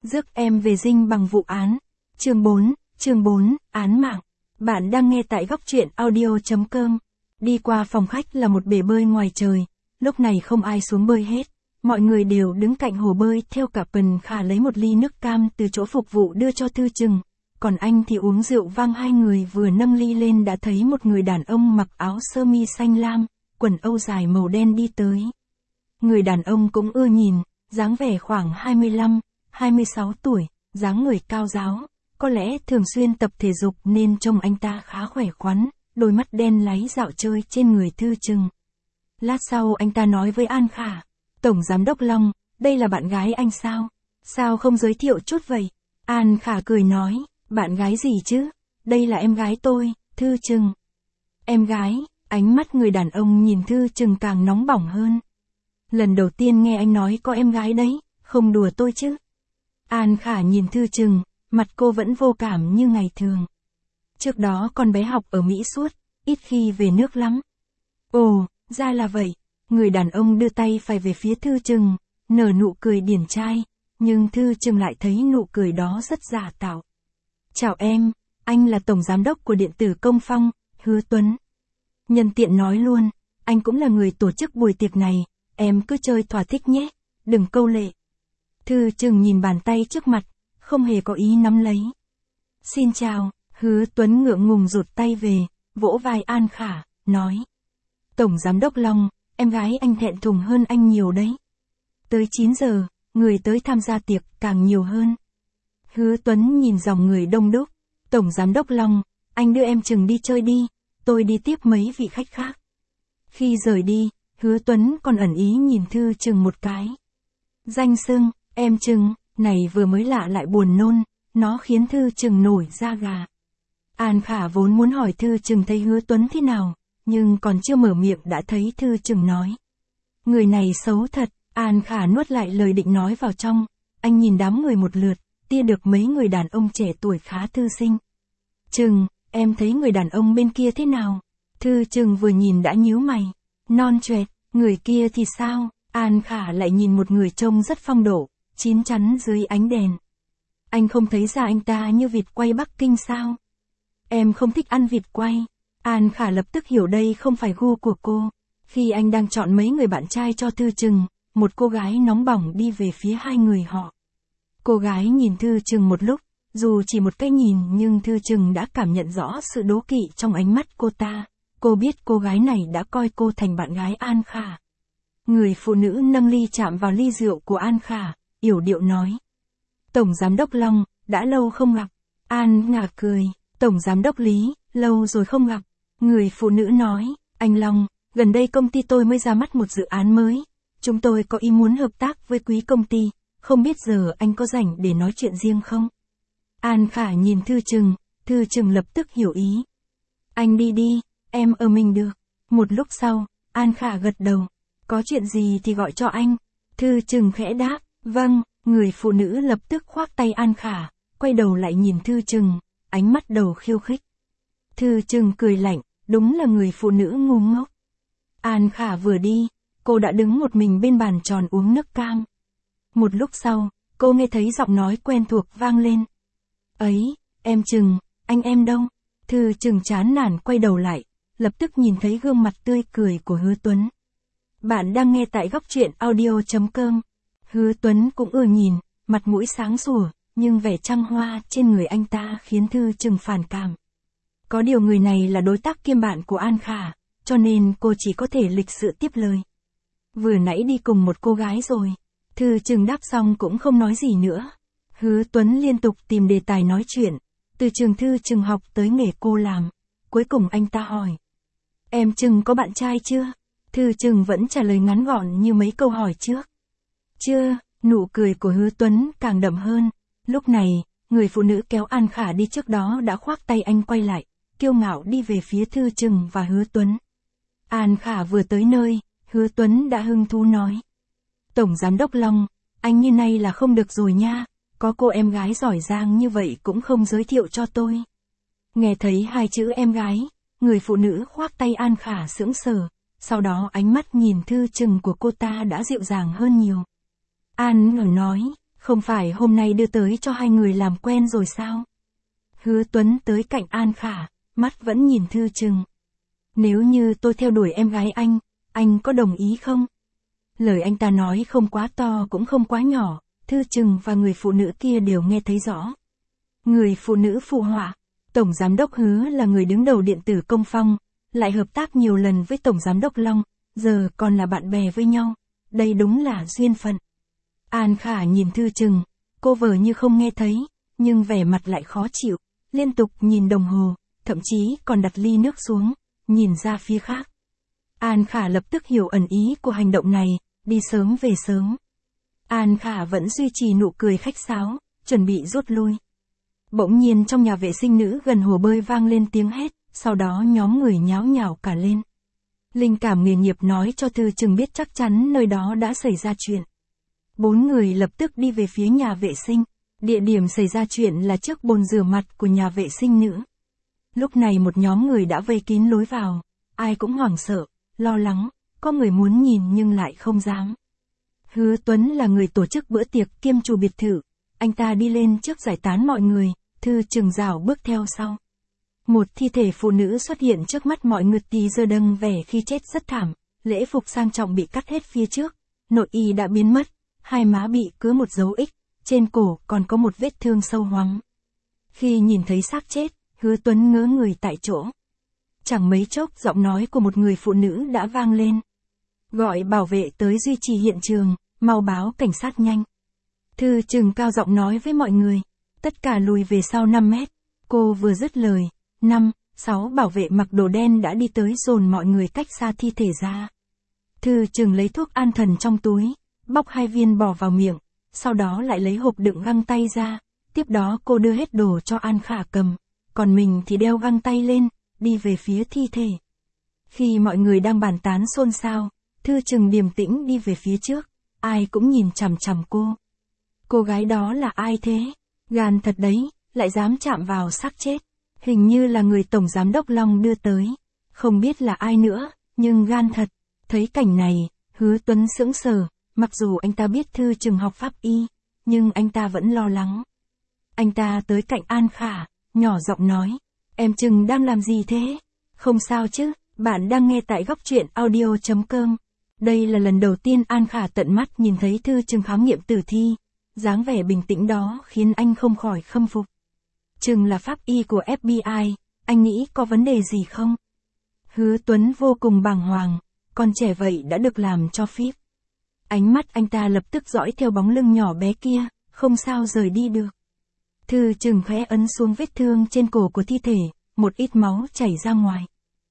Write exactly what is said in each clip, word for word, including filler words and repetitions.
Rước em về dinh bằng vụ án. Chương bốn, chương bốn, án mạng. Bạn đang nghe tại góc truyện audio chấm com. Đi qua phòng khách là một bể bơi ngoài trời. Lúc này không ai xuống bơi hết. Mọi người đều đứng cạnh hồ bơi theo cả Pần Khả lấy một ly nước cam từ chỗ phục vụ đưa cho Thư Chừng. Còn anh thì uống rượu vang. Hai người vừa nâng ly lên đã thấy một người đàn ông mặc áo sơ mi xanh lam, quần âu dài màu đen đi tới. Người đàn ông cũng ưa nhìn, dáng vẻ khoảng hai mươi lăm, hai mươi sáu tuổi, dáng người cao ráo, có lẽ thường xuyên tập thể dục nên trông anh ta khá khỏe khoắn, đôi mắt đen láy dạo chơi trên người Thư Chừng. Lát sau anh ta nói với An Khả, Tổng Giám đốc Long, đây là bạn gái anh sao? Sao không giới thiệu chút vậy? An Khả cười nói, bạn gái gì chứ? Đây là em gái tôi, Thư Chừng. Em gái, ánh mắt người đàn ông nhìn Thư Chừng càng nóng bỏng hơn. Lần đầu tiên nghe anh nói có em gái đấy, không đùa tôi chứ. An Khả nhìn Thư Chừng, mặt cô vẫn vô cảm như ngày thường. Trước đó con bé học ở Mỹ suốt, ít khi về nước lắm. Ồ, ra là vậy. Người đàn ông đưa tay phải về phía Thư Chừng, nở nụ cười điển trai, nhưng Thư Chừng lại thấy nụ cười đó rất giả tạo. Chào em, anh là Tổng Giám đốc của điện tử Công Phong, Hứa Tuấn. Nhân tiện nói luôn, anh cũng là người tổ chức buổi tiệc này, em cứ chơi thỏa thích nhé, đừng câu lệ. Thư Chừng nhìn bàn tay trước mặt, không hề có ý nắm lấy. Xin chào, Hứa Tuấn ngượng ngùng rụt tay về, vỗ vai An Khả, nói. Tổng Giám đốc Long, em gái anh thẹn thùng hơn anh nhiều đấy. Tới chín giờ, người tới tham gia tiệc càng nhiều hơn. Hứa Tuấn nhìn dòng người đông đúc. Tổng Giám đốc Long, anh đưa em Chừng đi chơi đi, tôi đi tiếp mấy vị khách khác. Khi rời đi, Hứa Tuấn còn ẩn ý nhìn Thư Chừng một cái. Danh xưng, em Chừng, này vừa mới lạ lại buồn nôn, nó khiến Thư Chừng nổi da gà. An Khả vốn muốn hỏi Thư Chừng thấy Hứa Tuấn thế nào, nhưng còn chưa mở miệng đã thấy Thư Chừng nói. Người này xấu thật. An Khả nuốt lại lời định nói vào trong, anh nhìn đám người một lượt, tia được mấy người đàn ông trẻ tuổi khá thư sinh. Chừng, em thấy người đàn ông bên kia thế nào? Thư Chừng vừa nhìn đã nhíu mày. Non choẹt, người kia thì sao? An Khả lại nhìn một người trông rất phong độ, chín chắn dưới ánh đèn. Anh không thấy ra anh ta như vịt quay Bắc Kinh sao? Em không thích ăn vịt quay. An Khả lập tức hiểu đây không phải gu của cô. Khi anh đang chọn mấy người bạn trai cho Thư Chừng, một cô gái nóng bỏng đi về phía hai người họ. Cô gái nhìn Thư Chừng một lúc, dù chỉ một cái nhìn nhưng Thư Chừng đã cảm nhận rõ sự đố kỵ trong ánh mắt cô ta. Cô biết cô gái này đã coi cô thành bạn gái An Khả. Người phụ nữ nâng ly chạm vào ly rượu của An Khả, yểu điệu nói. Tổng Giám đốc Long, đã lâu không gặp. An Khả cười, Tổng Giám đốc Lý, lâu rồi không gặp. Người phụ nữ nói, anh Long, gần đây công ty tôi mới ra mắt một dự án mới. Chúng tôi có ý muốn hợp tác với quý công ty, không biết giờ anh có rảnh để nói chuyện riêng không? An Khả nhìn Thư Chừng, Thư Chừng lập tức hiểu ý. Anh đi đi, em ở mình được. Một lúc sau, An Khả gật đầu. Có chuyện gì thì gọi cho anh. Thư Chừng khẽ đáp, vâng, người phụ nữ lập tức khoác tay An Khả, quay đầu lại nhìn Thư Chừng, ánh mắt đầu khiêu khích. Thư Chừng cười lạnh, đúng là người phụ nữ ngu ngốc. An Khả vừa đi, cô đã đứng một mình bên bàn tròn uống nước cam. Một lúc sau, cô nghe thấy giọng nói quen thuộc vang lên. Ấy, em Chừng, anh em đâu? Thư Chừng chán nản quay đầu lại, lập tức nhìn thấy gương mặt tươi cười của Hứa Tuấn. Bạn đang nghe tại góc truyện audio chấm com. Hứa Tuấn cũng ưa nhìn, mặt mũi sáng sủa, nhưng vẻ trăng hoa trên người anh ta khiến Thư Chừng phản cảm. Có điều người này là đối tác kiêm bạn của An Khả, cho nên cô chỉ có thể lịch sự tiếp lời. Vừa nãy đi cùng một cô gái rồi. Thư Chừng đáp xong cũng không nói gì nữa. Hứa Tuấn liên tục tìm đề tài nói chuyện, từ trường Thư Chừng học tới nghề cô làm. Cuối cùng anh ta hỏi. Em Chừng có bạn trai chưa? Thư Chừng vẫn trả lời ngắn gọn như mấy câu hỏi trước. Chưa, nụ cười của Hứa Tuấn càng đậm hơn. Lúc này, người phụ nữ kéo An Khả đi trước đó đã khoác tay anh quay lại, kiêu ngạo đi về phía Thư Chừng và Hứa Tuấn. An Khả vừa tới nơi, Hứa Tuấn đã hứng thú nói. Tổng Giám đốc Long, anh như này là không được rồi nha, có cô em gái giỏi giang như vậy cũng không giới thiệu cho tôi. Nghe thấy hai chữ em gái, người phụ nữ khoác tay An Khả sững sờ, sau đó ánh mắt nhìn Thư Chừng của cô ta đã dịu dàng hơn nhiều. An Khả nói, Không phải hôm nay đưa tới cho hai người làm quen rồi sao? Hứa Tuấn tới cạnh An Khả, mắt vẫn nhìn Thư Trừng. Nếu như tôi theo đuổi em gái anh, anh có đồng ý không? Lời anh ta nói không quá to cũng không quá nhỏ, Thư Trừng và người phụ nữ kia đều nghe thấy rõ. Người phụ nữ phụ họa, Tổng Giám đốc Hứa là người đứng đầu điện tử Công Phong, lại hợp tác nhiều lần với Tổng Giám đốc Long, giờ còn là bạn bè với nhau. Đây đúng là duyên phận. An Khả nhìn Thư Trừng, cô vờ như không nghe thấy, nhưng vẻ mặt lại khó chịu, liên tục nhìn đồng hồ, thậm chí còn đặt ly nước xuống, nhìn ra phía khác. An Khả lập tức hiểu ẩn ý của hành động này, đi sớm về sớm. An Khả vẫn duy trì nụ cười khách sáo, chuẩn bị rút lui. Bỗng nhiên trong nhà vệ sinh nữ gần hồ bơi vang lên tiếng hét, sau đó nhóm người nháo nhào cả lên. Linh cảm nghề nghiệp nói cho Thư Trừng biết chắc chắn nơi đó đã xảy ra chuyện. Bốn người lập tức đi về phía nhà vệ sinh. Địa điểm xảy ra chuyện là trước bồn rửa mặt của nhà vệ sinh nữ. Lúc này một nhóm người đã vây kín lối vào. Ai cũng hoảng sợ, lo lắng, có người muốn nhìn nhưng lại không dám. Hứa Tuấn là người tổ chức bữa tiệc kiêm chủ biệt thự. Anh ta đi lên trước giải tán mọi người, Thư Trừng rảo bước theo sau. Một thi thể phụ nữ xuất hiện trước mắt mọi người, tí giờ đâng vẻ khi chết rất thảm, lễ phục sang trọng bị cắt hết phía trước, nội y đã biến mất, hai má bị cứa một dấu X, trên cổ còn có một vết thương sâu hoắm. Khi nhìn thấy xác chết, Hứa Tuấn ngớ người tại chỗ. Chẳng mấy chốc giọng nói của một người phụ nữ đã vang lên. Gọi bảo vệ tới duy trì hiện trường, mau báo cảnh sát nhanh. Thư Trừng cao giọng nói với mọi người, tất cả lùi về sau năm mét. Cô vừa dứt lời, năm, sáu bảo vệ mặc đồ đen đã đi tới dồn mọi người cách xa thi thể ra. Thư Trừng lấy thuốc an thần trong túi, bóc hai viên bỏ vào miệng, sau đó lại lấy hộp đựng găng tay ra, tiếp đó cô đưa hết đồ cho An Khả cầm, còn mình thì đeo găng tay lên, đi về phía thi thể. Khi mọi người đang bàn tán xôn xao, Thư Trừng điềm tĩnh đi về phía trước, ai cũng nhìn chằm chằm cô. Cô gái đó là ai thế? Gan thật đấy, lại dám chạm vào xác chết. Hình như là người Tổng Giám đốc Long đưa tới. Không biết là ai nữa, nhưng gan thật. Thấy cảnh này, Hứa Tuấn sững sờ, mặc dù anh ta biết Thư Trừng học pháp y, nhưng anh ta vẫn lo lắng. Anh ta tới cạnh An Khả, nhỏ giọng nói, em Trừng đang làm gì thế? Không sao chứ, bạn đang nghe tại góc truyện audio chấm com. Đây là lần đầu tiên An Khả tận mắt nhìn thấy Thư Trừng khám nghiệm tử thi. Dáng vẻ bình tĩnh đó khiến anh không khỏi khâm phục. Trừng là pháp y của ép bê i, anh nghĩ có vấn đề gì không? Hứa Tuấn vô cùng bàng hoàng, con trẻ vậy đã được làm cho phíp. Ánh mắt anh ta lập tức dõi theo bóng lưng nhỏ bé kia, không sao rời đi được. Thư Trừng khẽ ấn xuống vết thương trên cổ của thi thể, một ít máu chảy ra ngoài.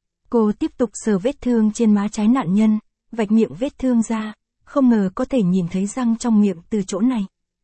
Cô tiếp tục sờ vết thương trên má trái nạn nhân, vạch miệng vết thương ra, không ngờ có thể nhìn thấy răng trong miệng từ chỗ này.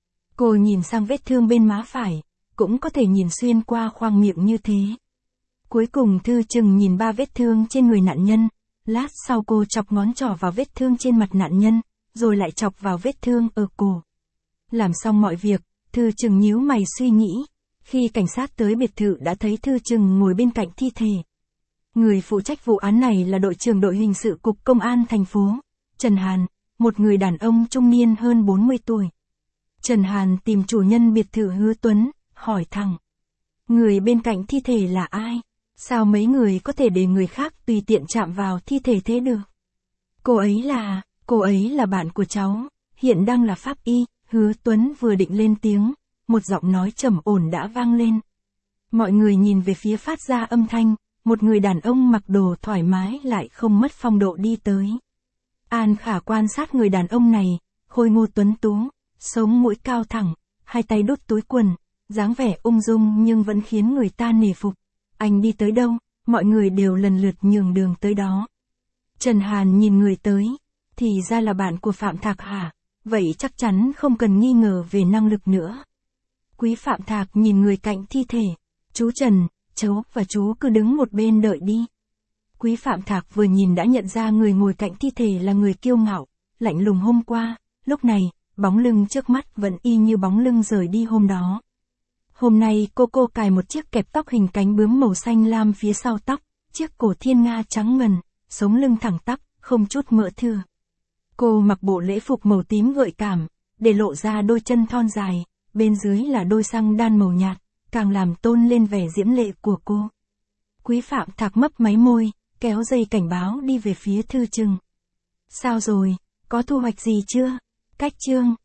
Cô nhìn sang vết thương bên má phải, cũng có thể nhìn xuyên qua khoang miệng như thế. Cuối cùng Thư Trừng nhìn ba vết thương trên người nạn nhân, lát sau cô chọc ngón trỏ vào vết thương trên mặt nạn nhân, rồi lại chọc vào vết thương ở cổ. Làm xong mọi việc, Thư Trừng nhíu mày suy nghĩ, khi cảnh sát tới biệt thự đã thấy Thư Trừng ngồi bên cạnh thi thể. Người phụ trách vụ án này là đội trưởng đội hình sự cục công an thành phố, Trần Hàn, một người đàn ông trung niên hơn bốn mươi tuổi. Trần Hàn tìm chủ nhân biệt thự Hứa Tuấn, hỏi thẳng. Người bên cạnh thi thể là ai? Sao mấy người có thể để người khác tùy tiện chạm vào thi thể thế được? Cô ấy là, cô ấy là bạn của cháu, hiện đang là pháp y. Hứa Tuấn vừa định lên tiếng, một giọng nói trầm ổn đã vang lên. Mọi người nhìn về phía phát ra âm thanh, một người đàn ông mặc đồ thoải mái lại không mất phong độ đi tới. An Khả quan sát người đàn ông này, khôi ngô tuấn tú, sống mũi cao thẳng, hai tay đút túi quần, dáng vẻ ung dung nhưng vẫn khiến người ta nể phục. Anh đi tới đâu, mọi người đều lần lượt nhường đường tới đó. Trần Hàn nhìn người tới, thì ra là bạn của Phạm Thạc hả? Vậy chắc chắn không cần nghi ngờ về năng lực nữa. Quý Phạm Thạc nhìn người cạnh thi thể, chú Trần, cháu và chú cứ đứng một bên đợi đi. Quý Phạm Thạc vừa nhìn đã nhận ra người ngồi cạnh thi thể là người kiêu ngạo, lạnh lùng hôm qua, lúc này, bóng lưng trước mắt vẫn y như bóng lưng rời đi hôm đó. Hôm nay cô cô cài một chiếc kẹp tóc hình cánh bướm màu xanh lam phía sau tóc, chiếc cổ thiên nga trắng ngần, sống lưng thẳng tắp, không chút mỡ thừa. Cô mặc bộ lễ phục màu tím gợi cảm, để lộ ra đôi chân thon dài, bên dưới là đôi xăng đan màu nhạt, càng làm tôn lên vẻ diễm lệ của cô. Quý Phạm Thạc mấp máy môi, kéo dây cảnh báo đi về phía Thư Trừng. Sao rồi, có thu hoạch gì chưa? Cách chương,